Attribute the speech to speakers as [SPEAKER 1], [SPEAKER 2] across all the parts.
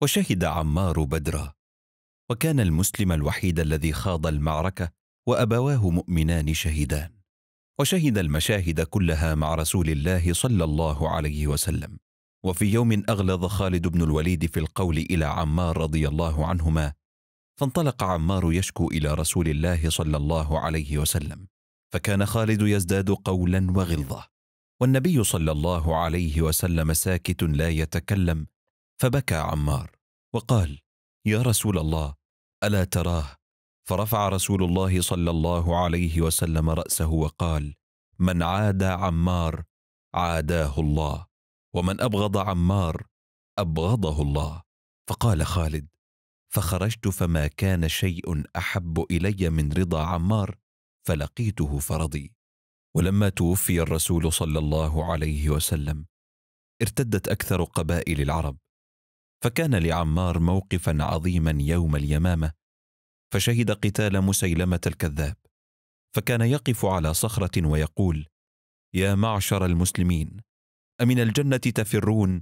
[SPEAKER 1] وشهد عمار بدرا، وكان المسلم الوحيد الذي خاض المعركة وأبواه مؤمنان شهيدان، وشهد المشاهد كلها مع رسول الله صلى الله عليه وسلم. وفي يوم أغلظ خالد بن الوليد في القول إلى عمار رضي الله عنهما، فانطلق عمار يشكو إلى رسول الله صلى الله عليه وسلم، فكان خالد يزداد قولا وغلظة، والنبي صلى الله عليه وسلم ساكت لا يتكلم، فبكى عمار وقال: يا رسول الله، ألا تراه؟ فرفع رسول الله صلى الله عليه وسلم رأسه وقال: من عادى عمار عاداه الله، ومن أبغض عمار أبغضه الله. فقال خالد: فخرجت فما كان شيء أحب إلي من رضا عمار، فلقيته فرضي. ولما توفي الرسول صلى الله عليه وسلم ارتدت أكثر قبائل العرب، فكان لعمار موقفا عظيما يوم اليمامة، فشهد قتال مسيلمة الكذاب، فكان يقف على صخرة ويقول: يا معشر المسلمين، أمن الجنة تفرون؟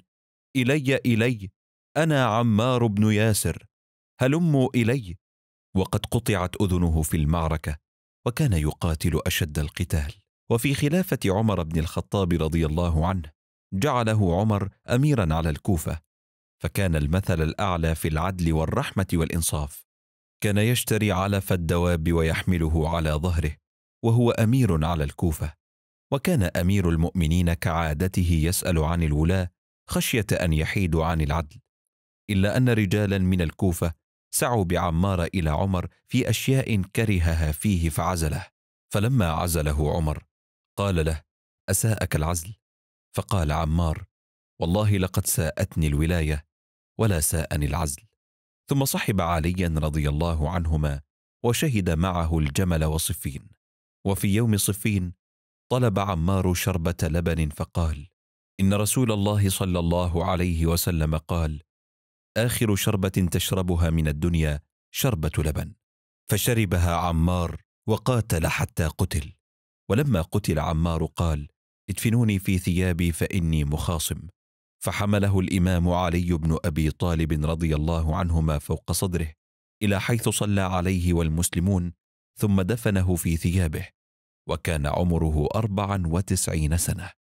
[SPEAKER 1] إلي أنا عمار بن ياسر، هلموا إلي. وقد قطعت أذنه في المعركة، وكان يقاتل أشد القتال. وفي خلافة عمر بن الخطاب رضي الله عنه جعله عمر أميرا على الكوفة، فكان المثل الأعلى في العدل والرحمة والإنصاف. كان يشتري علف الدواب ويحمله على ظهره وهو أمير على الكوفة. وكان أمير المؤمنين كعادته يسأل عن الولاة خشية أن يحيدوا عن العدل، إلا أن رجالا من الكوفة سعوا بعمار إلى عمر في أشياء كرهها فيه فعزله. فلما عزله عمر قال له: أساءك العزل؟ فقال عمار: والله لقد ساءتني الولاية ولا ساءني العزل. ثم صحب عليا رضي الله عنهما وشهد معه الجمل وصفين. وفي يوم صفين طلب عمار شربة لبن، فقال: إن رسول الله صلى الله عليه وسلم قال: آخر شربة تشربها من الدنيا شربة لبن. فشربها عمار وقاتل حتى قتل. ولما قتل عمار قال: ادفنوني في ثيابي فإني مخاصم. فحمله الإمام علي بن أبي طالب رضي الله عنهما فوق صدره إلى حيث صلى عليه والمسلمون، ثم دفنه في ثيابه، وكان عمره 94 سنة.